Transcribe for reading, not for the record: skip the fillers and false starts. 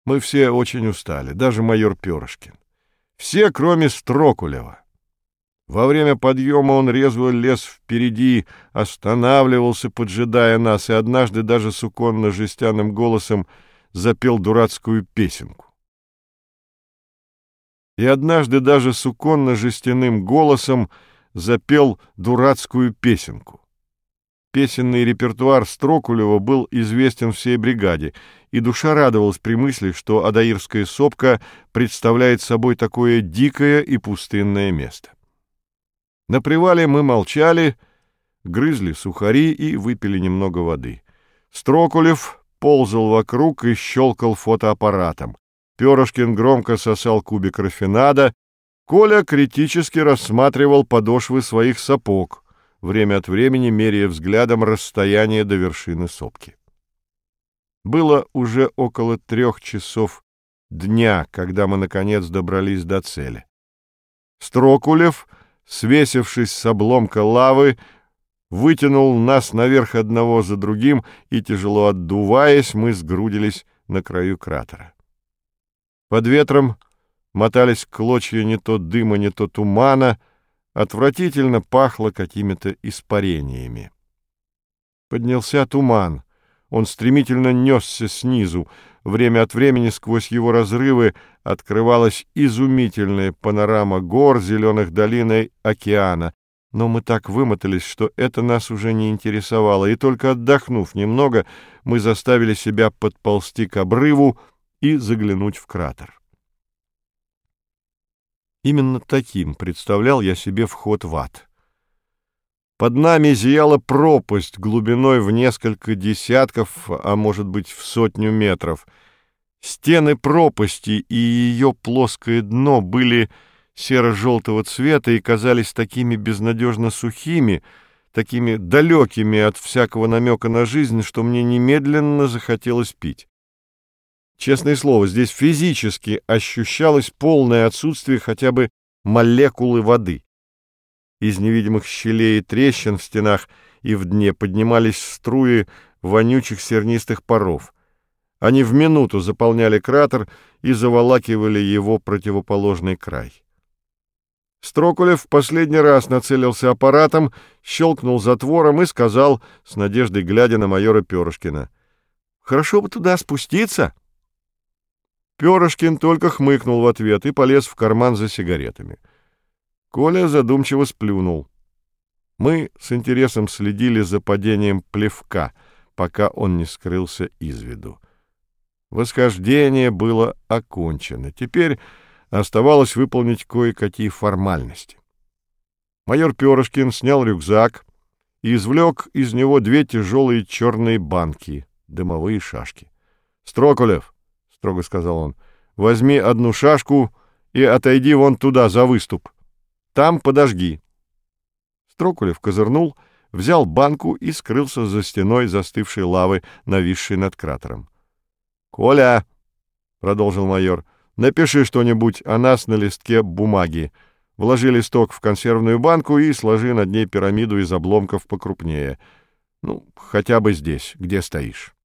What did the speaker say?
Мы все очень устали, даже майор Перышкин. Все, кроме Строкулева. Во время подъема он резво лез впереди, останавливался, поджидая нас, и однажды даже суконно-жестяным голосом запел дурацкую песенку. Песенный репертуар Строкулева был известен всей бригаде, и душа радовалась при мысли, что Адаирская сопка представляет собой такое дикое и пустынное место. На привале мы молчали, грызли сухари и выпили немного воды. Строкулев ползал вокруг и щелкал фотоаппаратом. Перышкин громко сосал кубик рафинада. Коля критически рассматривал подошвы своих сапог, время от времени меряя взглядом расстояние до вершины сопки. Было уже около 3 часов дня, когда мы, наконец, добрались до цели. Строкулев, свесившись с обломка лавы, вытянул нас наверх одного за другим, и, тяжело отдуваясь, мы сгрудились на краю кратера. Под ветром мотались клочья не то дыма, не то тумана, отвратительно пахло какими-то испарениями. Поднялся туман. Он стремительно несся снизу. Время от времени сквозь его разрывы открывалась изумительная панорама гор, зеленых долин и океана. Но мы так вымотались, что это нас уже не интересовало, и только отдохнув немного, мы заставили себя подползти к обрыву и заглянуть в кратер. Именно таким представлял я себе вход в ад. Под нами зияла пропасть глубиной в несколько десятков, а может быть в 100 метров. Стены пропасти и ее плоское дно были серо-желтого цвета и казались такими безнадежно сухими, такими далекими от всякого намека на жизнь, что мне немедленно захотелось пить. Честное слово, здесь физически ощущалось полное отсутствие хотя бы молекулы воды. Из невидимых щелей и трещин в стенах и в дне поднимались струи вонючих сернистых паров. Они в минуту заполняли кратер и заволакивали его противоположный край. Строкулев в последний раз нацелился аппаратом, щелкнул затвором и сказал, с надеждой глядя на майора Перышкина: «Хорошо бы туда спуститься». Перышкин только хмыкнул в ответ и полез в карман за сигаретами. Коля задумчиво сплюнул. Мы с интересом следили за падением плевка, пока он не скрылся из виду. Восхождение было окончено. Теперь оставалось выполнить кое-какие формальности. Майор Перышкин снял рюкзак и извлек из него 2 тяжелые черные банки, дымовые шашки. «Строкулев», — строго сказал он, — «возьми 1 шашку и отойди вон туда, за выступ. Там подожги». Строкулев козырнул, взял банку и скрылся за стеной застывшей лавы, нависшей над кратером. «Коля», — продолжил майор, — «напиши что-нибудь о нас на листке бумаги. Вложи листок в консервную банку и сложи над ней пирамиду из обломков покрупнее. Ну, хотя бы здесь, где стоишь».